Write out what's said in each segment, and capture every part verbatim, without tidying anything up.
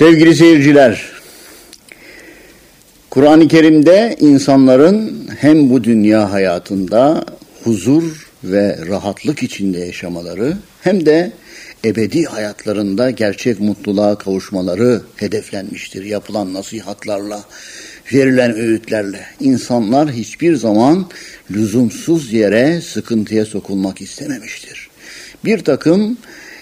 Sevgili seyirciler, Kur'an-ı Kerim'de insanların hem bu dünya hayatında huzur ve rahatlık içinde yaşamaları hem de ebedi hayatlarında gerçek mutluluğa kavuşmaları hedeflenmiştir. Yapılan nasihatlarla, verilen öğütlerle insanlar hiçbir zaman lüzumsuz yere sıkıntıya sokulmak istememiştir. Bir takım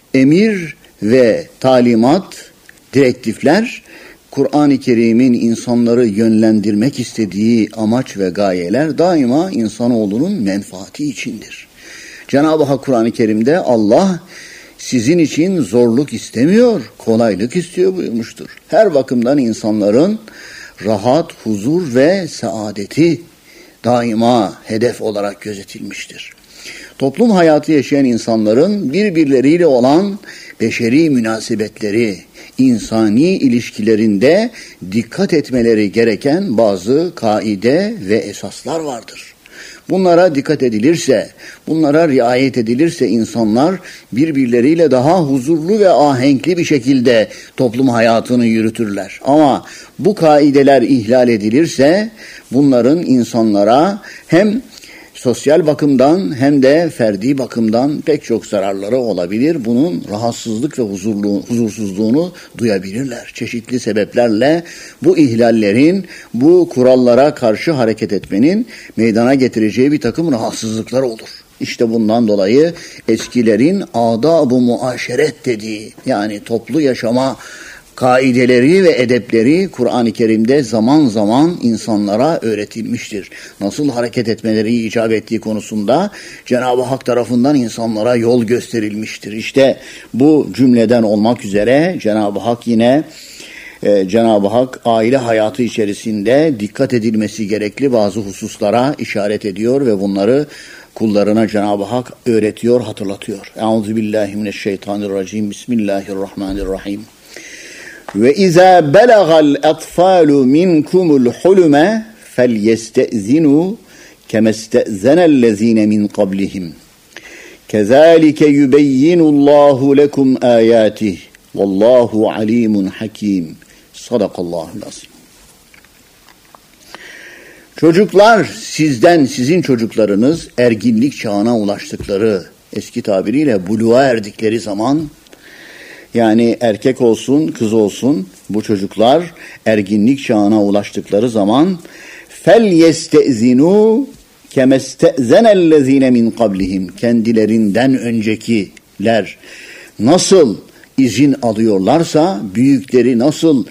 emir ve talimat, direktifler, Kur'an-ı Kerim'in insanları yönlendirmek istediği amaç ve gayeler daima insanoğlunun menfaati içindir. Cenab-ı Hak Kur'an-ı Kerim'de Allah sizin için zorluk istemiyor, kolaylık istiyor buyurmuştur. Her bakımdan insanların rahat, huzur ve saadeti daima hedef olarak gözetilmiştir. Toplum hayatı yaşayan insanların birbirleriyle olan beşeri münasebetleri, insani ilişkilerinde dikkat etmeleri gereken bazı kaide ve esaslar vardır. Bunlara dikkat edilirse, bunlara riayet edilirse insanlar birbirleriyle daha huzurlu ve ahenkli bir şekilde toplum hayatını yürütürler. Ama bu kaideler ihlal edilirse bunların insanlara hem sosyal bakımdan hem de ferdi bakımdan pek çok zararları olabilir. Bunun rahatsızlık ve huzurlu, huzursuzluğunu duyabilirler. Çeşitli sebeplerle bu ihlallerin, bu kurallara karşı hareket etmenin meydana getireceği bir takım rahatsızlıklar olur. İşte bundan dolayı eskilerin adab-ı muaşeret dediği, yani toplu yaşama kaideleri ve edepleri Kur'an-ı Kerim'de zaman zaman insanlara öğretilmiştir. Nasıl hareket etmeleri icap ettiği konusunda Cenab-ı Hak tarafından insanlara yol gösterilmiştir. İşte bu cümleden olmak üzere Cenab-ı Hak yine e, Cenab-ı Hak aile hayatı içerisinde dikkat edilmesi gerekli bazı hususlara işaret ediyor ve bunları kullarına Cenab-ı Hak öğretiyor, hatırlatıyor. Euzubillahimineşşeytanirracim. Bismillahirrahmanirrahim. Ve izâ belaga'l atfâlu minkumul huluma felyestezinu kemestezenellezîne min qablihim. Kezâlike yubeyyinullahu lekum âyâtih. Vallahu alîmun hakîm. Sadakallahul azîm. Çocuklar sizden, sizin çocuklarınız erginlik çağına ulaştıkları, eski tabiriyle buluğa erdikleri zaman, yani erkek olsun, kız olsun, bu çocuklar erginlik çağına ulaştıkları zaman fel yestezinu kemestezenellezine min qablihim, kendilerinden öncekiler nasıl izin alıyorlarsa, büyükleri nasıl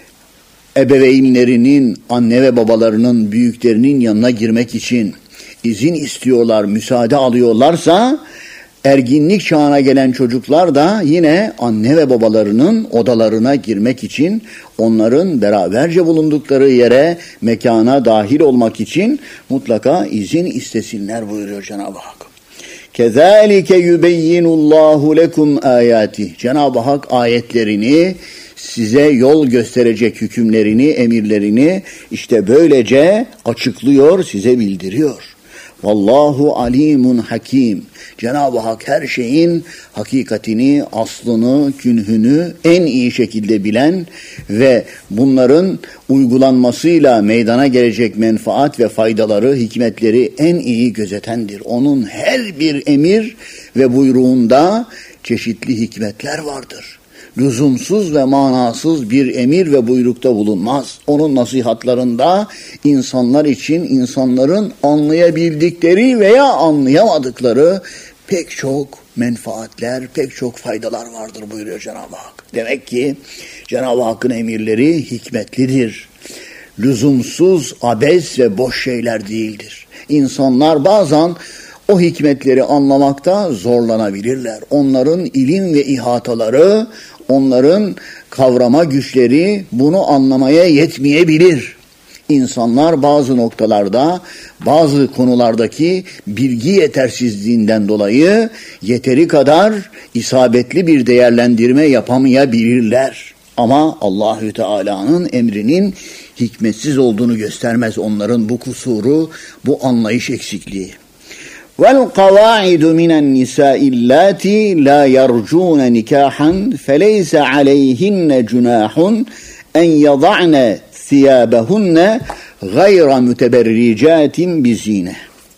ebeveynlerinin, anne ve babalarının, büyüklerinin yanına girmek için izin istiyorlar, müsaade alıyorlarsa, erginlik çağına gelen çocuklar da yine anne ve babalarının odalarına girmek için, onların beraberce bulundukları yere, mekana dahil olmak için mutlaka izin istesinler buyuruyor Cenab-ı Hak. Kezalike yubeyyinullahu lekum ayati. Cenab-ı Hak ayetlerini, size yol gösterecek hükümlerini, emirlerini işte böylece açıklıyor, size bildiriyor. Vallahu alimun hakim. Cenab-ı Hak her şeyin hakikatini, aslını, künhünü en iyi şekilde bilen ve bunların uygulanmasıyla meydana gelecek menfaat ve faydaları, hikmetleri en iyi gözetendir. Onun her bir emir ve buyruğunda çeşitli hikmetler vardır. Lüzumsuz ve manasız bir emir ve buyrukta bulunmaz. Onun nasihatlarında insanlar için insanların anlayabildikleri veya anlayamadıkları pek çok menfaatler, pek çok faydalar vardır buyuruyor Cenab-ı Hak. Demek ki Cenab-ı Hakk'ın emirleri hikmetlidir. Lüzumsuz, abes ve boş şeyler değildir. İnsanlar bazen o hikmetleri anlamakta zorlanabilirler. Onların ilim ve ihataları, onların kavrama güçleri bunu anlamaya yetmeyebilir. İnsanlar bazı noktalarda, bazı konulardaki bilgi yetersizliğinden dolayı yeteri kadar isabetli bir değerlendirme yapamayabilirler. Ama Allahü Teala'nın emrinin hikmetsiz olduğunu göstermez onların bu kusuru, bu anlayış eksikliği. وَالْقَوَاعِدُ مِنَ النِّسَاءِ اللَّاتِي لَا يَرْجُونَ نِكَاحًا فَلَيْسَ عَلَيْهِنَّ جُنَاحٌ اَنْ يَضَعْنَ ثِيَابَهُنَّ غَيْرَ مُتَبَرِّجَاتٍ بِزِينَةٍ.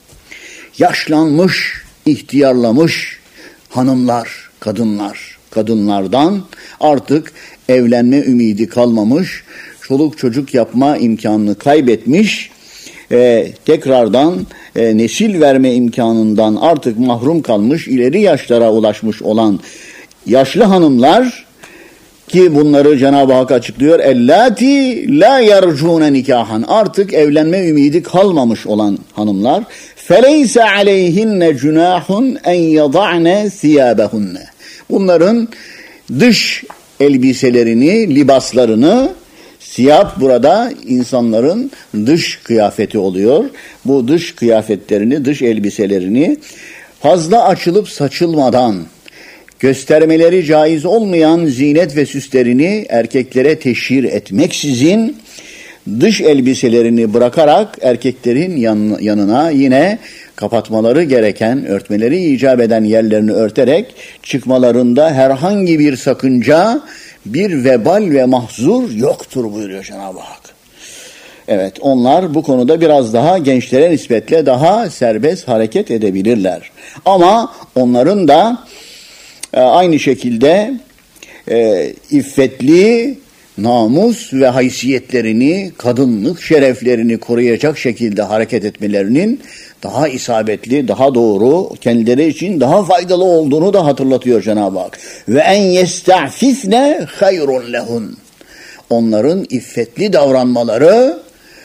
Yaşlanmış, ihtiyarlamış hanımlar, kadınlar, kadınlardan artık evlenme ümidi kalmamış, çoluk çocuk yapma imkanını kaybetmiş, e, tekrardan e, nesil verme imkanından artık mahrum kalmış, ileri yaşlara ulaşmış olan yaşlı hanımlar ki bunları Cenab-ı Hak açıklıyor. Ellati la yercune nikahan, artık evlenme ümidi kalmamış olan hanımlar. Feleyse aleyhinne cunahun en yada'ne thiyabahunne. Bunların dış elbiselerini, libaslarını, siyah burada insanların dış kıyafeti oluyor. Bu dış kıyafetlerini, dış elbiselerini fazla açılıp saçılmadan, göstermeleri caiz olmayan zinet ve süslerini erkeklere teşhir etmeksizin dış elbiselerini bırakarak erkeklerin yan, yanına yine kapatmaları gereken, örtmeleri icap eden yerlerini örterek çıkmalarında herhangi bir sakınca, bir vebal ve mahzur yoktur buyuruyor Cenab-ı Hak. Evet, onlar bu konuda biraz daha gençlere nispetle daha serbest hareket edebilirler. Ama onların da e, aynı şekilde e, iffetli, namus ve haysiyetlerini, kadınlık şereflerini koruyacak şekilde hareket etmelerinin daha isabetli, daha doğru, kendileri için daha faydalı olduğunu da hatırlatıyor Cenab-ı Hak. Ve en yesta'fifne hayrun lehun. Onların iffetli davranmaları,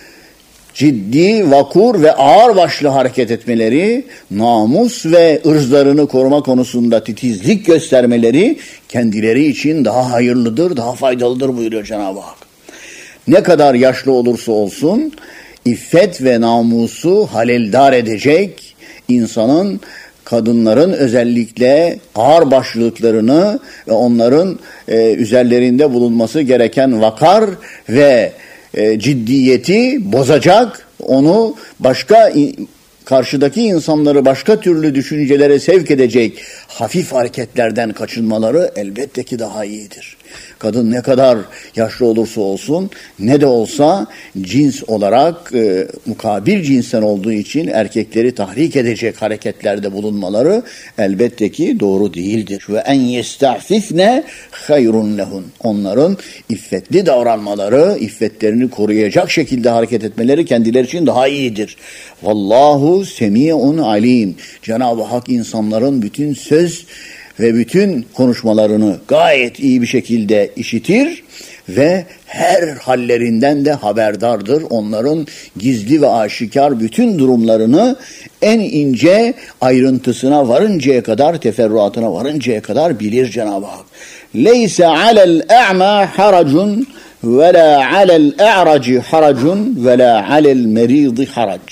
ciddi, vakur ve ağırbaşlı hareket etmeleri, namus ve ırzlarını koruma konusunda titizlik göstermeleri kendileri için daha hayırlıdır, daha faydalıdır buyuruyor Cenab-ı Hak. Ne kadar yaşlı olursa olsun, iffet ve namusu haleldar edecek insanın, kadınların özellikle ağırbaşlılıklarını ve onların e, üzerlerinde bulunması gereken vakar ve e, ciddiyeti bozacak, onu başka karşıdaki insanları başka türlü düşüncelere sevk edecek hafif hareketlerden kaçınmaları elbette ki daha iyidir. Kadın ne kadar yaşlı olursa olsun, ne de olsa cins olarak e, mukabil cinsten olduğu için erkekleri tahrik edecek hareketlerde bulunmaları elbette ki doğru değildir. Ve en yesta'fifne hayrun lehun. Onların iffetli davranmaları, iffetlerini koruyacak şekilde hareket etmeleri kendileri için daha iyidir. Vallahu semi'un alim. Cenab-ı Hak insanların bütün söz ve bütün konuşmalarını gayet iyi bir şekilde işitir ve her hallerinden de haberdardır. Onların gizli ve aşikar bütün durumlarını en ince ayrıntısına varıncaya kadar, teferruatına varıncaya kadar bilir Cenab-ı Hak. Leyse alel a'ma haracun ve la alel a'raci haracun ve la alel meridi harac.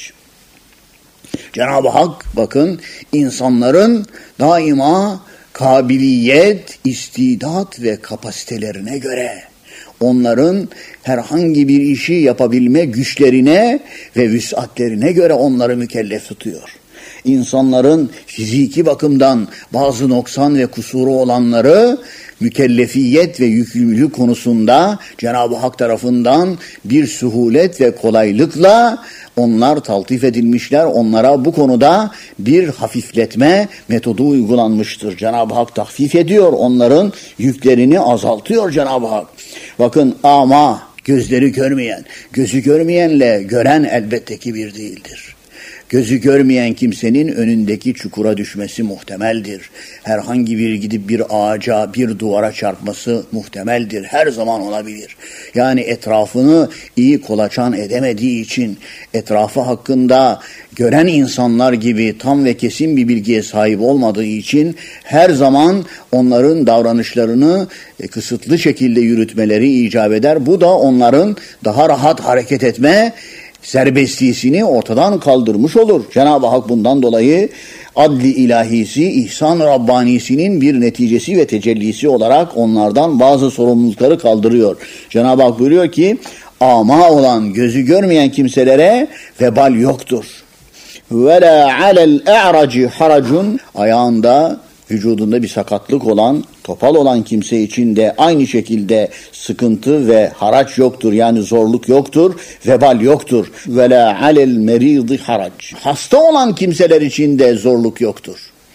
Cenab-ı Hak bakın insanların daima kabiliyet, istidat ve kapasitelerine göre onların herhangi bir işi yapabilme güçlerine ve vüsatlerine göre onları mükellef tutuyor. İnsanların fiziki bakımdan bazı noksan ve kusuru olanları mükellefiyet ve yükümlülük konusunda Cenab-ı Hak tarafından bir suhulet ve kolaylıkla onlar taltif edilmişler. Onlara bu konuda bir hafifletme metodu uygulanmıştır. Cenab-ı Hak tahfif ediyor. Onların yüklerini azaltıyor Cenab-ı Hak. Bakın ama gözleri görmeyen, gözü görmeyenle gören elbette ki bir değildir. Gözü görmeyen kimsenin önündeki çukura düşmesi muhtemeldir. Herhangi bir gidip bir ağaca, bir duvara çarpması muhtemeldir. Her zaman olabilir. Yani etrafını iyi kolaçan edemediği için, etrafı hakkında gören insanlar gibi tam ve kesin bir bilgiye sahip olmadığı için her zaman onların davranışlarını kısıtlı şekilde yürütmeleri icap eder. Bu da onların daha rahat hareket etme serbestliğini ortadan kaldırmış olur. Cenab-ı Hak bundan dolayı adli ilahisi, ihsan Rabbanisi'nin bir neticesi ve tecellisi olarak onlardan bazı sorumlulukları kaldırıyor. Cenab-ı Hak buyuruyor ki ama olan, gözü görmeyen kimselere vebal yoktur. ve la alel e'raci haracun, ayağında, vücudunda bir sakatlık olan, topal olan kimse için de aynı şekilde sıkıntı ve haraç yoktur. Yani zorluk yoktur, vebal yoktur. Ve la alel meridi harac. Hasta olan kimseler için de zorluk yoktur.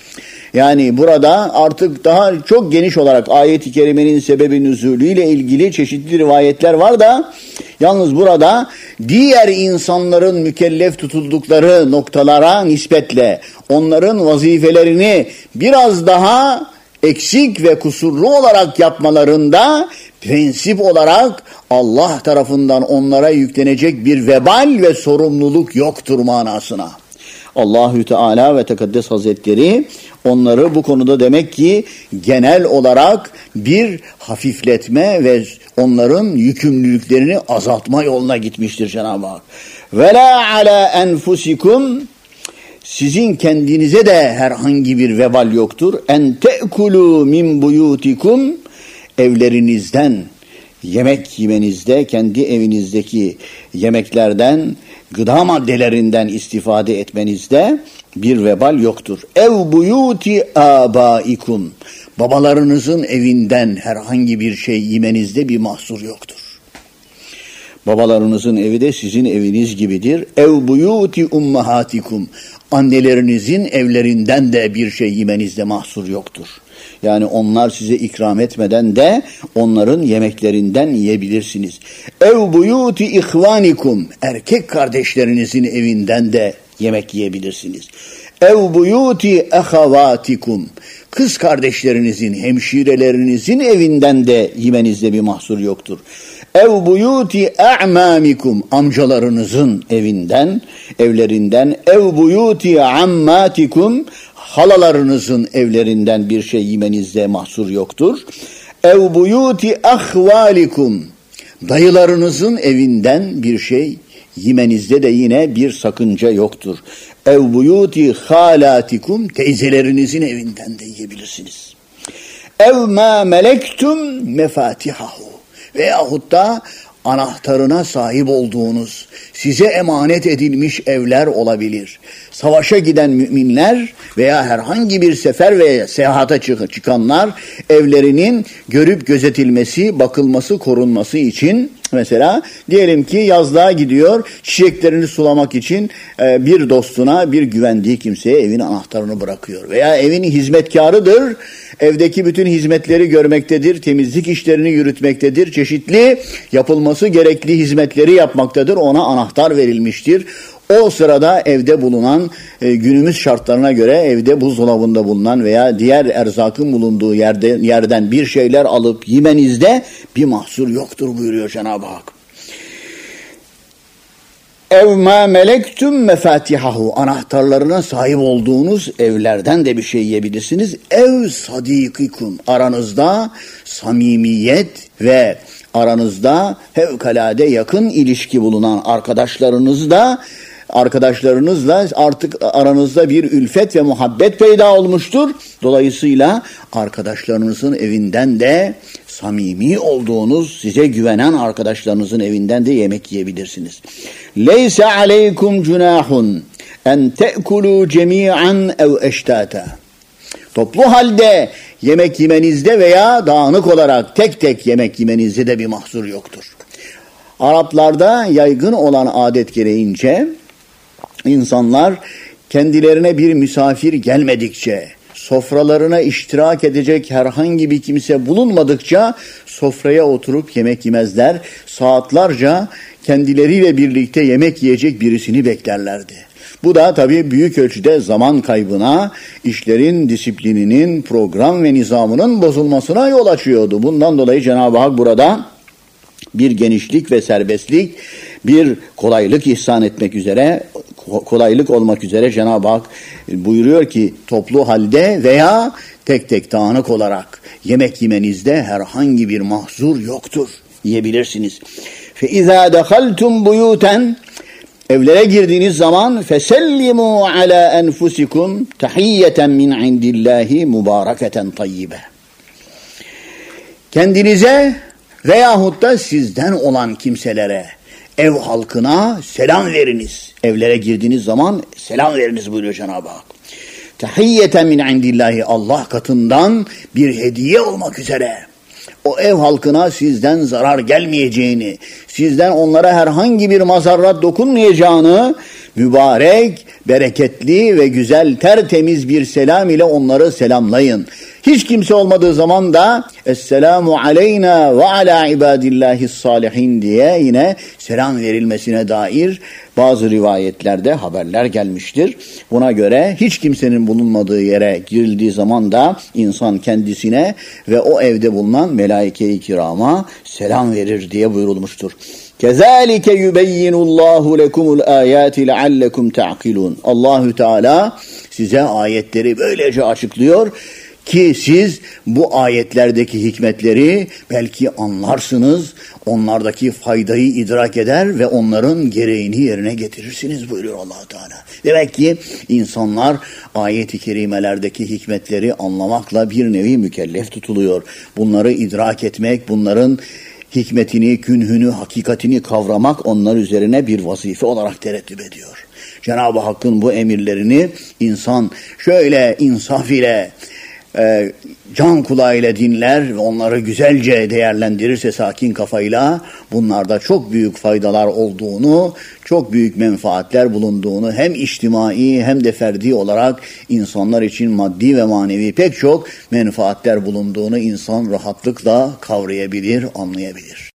Yani burada artık daha çok geniş olarak ayet-i kerimenin sebebi nüzulüyle ilgili çeşitli rivayetler var da, yalnız burada diğer insanların mükellef tutuldukları noktalara nispetle onların vazifelerini biraz daha eksik ve kusurlu olarak yapmalarında prensip olarak Allah tarafından onlara yüklenecek bir vebal ve sorumluluk yoktur manasına. Allahü Teala ve Tekaddes Hazretleri onları bu konuda demek ki genel olarak bir hafifletme ve onların yükümlülüklerini azaltma yoluna gitmiştir Cenab-ı Hak. Ve la ala enfusikum, sizin kendinize de herhangi bir vebal yoktur. En te'kulu min buyutikum, evlerinizden yemek yemenizde, kendi evinizdeki yemeklerden, gıda maddelerinden istifade etmenizde bir vebal yoktur. Ev buyuti abaikum, babalarınızın evinden herhangi bir şey yemenizde bir mahsur yoktur. Babalarınızın evi de sizin eviniz gibidir. Ev buyuti ummahatikum, annelerinizin evlerinden de bir şey yemenizde mahsur yoktur. Yani onlar size ikram etmeden de onların yemeklerinden yiyebilirsiniz. Ev buyuti ihvanikum, erkek kardeşlerinizin evinden de yemek yiyebilirsiniz. Ev buyuti ehavatikum, kız kardeşlerinizin, hemşirelerinizin evinden de yemenizde bir mahsur yoktur. Ev buyuti a'mamikum, amcalarınızın evinden, evlerinden. Ev buyuti ammatikum, halalarınızın evlerinden bir şey yemenizde mahsur yoktur. Ev buyuti ahvalikum, dayılarınızın evinden bir şey yemenizde de yine bir sakınca yoktur. Ev buyuti halatikum, teyzelerinizin evinden de yiyebilirsiniz. Ev ma melektum mefatihahu, veyahut da anahtarına sahip olduğunuz, size emanet edilmiş evler olabilir. Savaşa giden müminler veya herhangi bir sefer veya seyahate çıkanlar evlerinin görüp gözetilmesi, bakılması, korunması için, mesela diyelim ki yazlığa gidiyor, çiçeklerini sulamak için bir dostuna, bir güvendiği kimseye evin anahtarını bırakıyor. Veya evin hizmetkarıdır, evdeki bütün hizmetleri görmektedir, temizlik işlerini yürütmektedir, çeşitli yapılması gerekli hizmetleri yapmaktadır, ona anahtar verilmiştir. O sırada evde bulunan, e, günümüz şartlarına göre evde buzdolabında bulunan veya diğer erzakın bulunduğu yerde, yerden bir şeyler alıp yemenizde bir mahsur yoktur buyuruyor Cenab-ı Hak. Ev ma melektum mefatihahu, anahtarlarına sahip olduğunuz evlerden de bir şey yiyebilirsiniz. Ev sadikikum, aranızda samimiyet ve aranızda fevkalade yakın ilişki bulunan arkadaşlarınızda, arkadaşlarınızla artık aranızda bir ülfet ve muhabbet peyda olmuştur. Dolayısıyla arkadaşlarınızın evinden de samimi olduğunuz, size güvenen arkadaşlarınızın evinden de yemek yiyebilirsiniz. Leyse aleykum cunahun en te'kulu cemi'an ev eştata. Toplu halde yemek yemenizde veya dağınık olarak tek tek yemek yemenizde de bir mahsur yoktur. Araplarda yaygın olan adet gereğince insanlar kendilerine bir misafir gelmedikçe, sofralarına iştirak edecek herhangi bir kimse bulunmadıkça sofraya oturup yemek yemezler. Saatlerce kendileriyle birlikte yemek yiyecek birisini beklerlerdi. Bu da tabii büyük ölçüde zaman kaybına, işlerin disiplininin, program ve nizamının bozulmasına yol açıyordu. Bundan dolayı Cenab-ı Hak burada bir genişlik ve serbestlik, bir kolaylık ihsan etmek üzere, kolaylık olmak üzere Cenab-ı Hak buyuruyor ki toplu halde veya tek tek dağınık olarak yemek yemenizde herhangi bir mahzur yoktur. Yiyebilirsiniz. فَاِذَا دَخَلْتُمْ بُيُوتًا, evlere girdiğiniz zaman فَسَلِّمُوا عَلَى أَنْفُسِكُمْ تَحِيَّةً مِنْ عِنْدِ اللّٰهِ مُبَارَكَةً طَيِّبًا. Kendinize veyahut da sizden olan kimselere ev halkına selam veriniz. Evlere girdiğiniz zaman selam veriniz buyuruyor Cenab-ı Hak. Tahiyyeten min indillahi, Allah katından bir hediye olmak üzere. O ev halkına sizden zarar gelmeyeceğini, sizden onlara herhangi bir mazarrat dokunmayacağını, mübarek, bereketli ve güzel, tertemiz bir selam ile onları selamlayın. Hiç kimse olmadığı zaman da Esselamu aleyna ve ala ibadillahis salihin diye yine selam verilmesine dair bazı rivayetlerde haberler gelmiştir. Buna göre hiç kimsenin bulunmadığı yere girildiği zaman da insan kendisine ve o evde bulunan melaike-i kirama selam verir diye buyurulmuştur. Kezalike yubeyyinullahu lekumul ayati leallekum ta'kilun. Allahü Teala size ayetleri böylece açıklıyor ki siz bu ayetlerdeki hikmetleri belki anlarsınız, onlardaki faydayı idrak eder ve onların gereğini yerine getirirsiniz buyuruyor Allah Teala. Demek ki insanlar ayet-i kerimelerdeki hikmetleri anlamakla bir nevi mükellef tutuluyor. Bunları idrak etmek, bunların hikmetini, künhünü, hakikatini kavramak onlar üzerine bir vazife olarak terettüp ediyor. Cenab-ı Hakk'ın bu emirlerini insan şöyle insaf ile, e, can kulağıyla dinler ve onları güzelce değerlendirirse sakin kafayla, bunlarda çok büyük faydalar olduğunu, çok büyük menfaatler bulunduğunu, hem içtimai hem de ferdi olarak insanlar için maddi ve manevi pek çok menfaatler bulunduğunu insan rahatlıkla kavrayabilir, anlayabilir.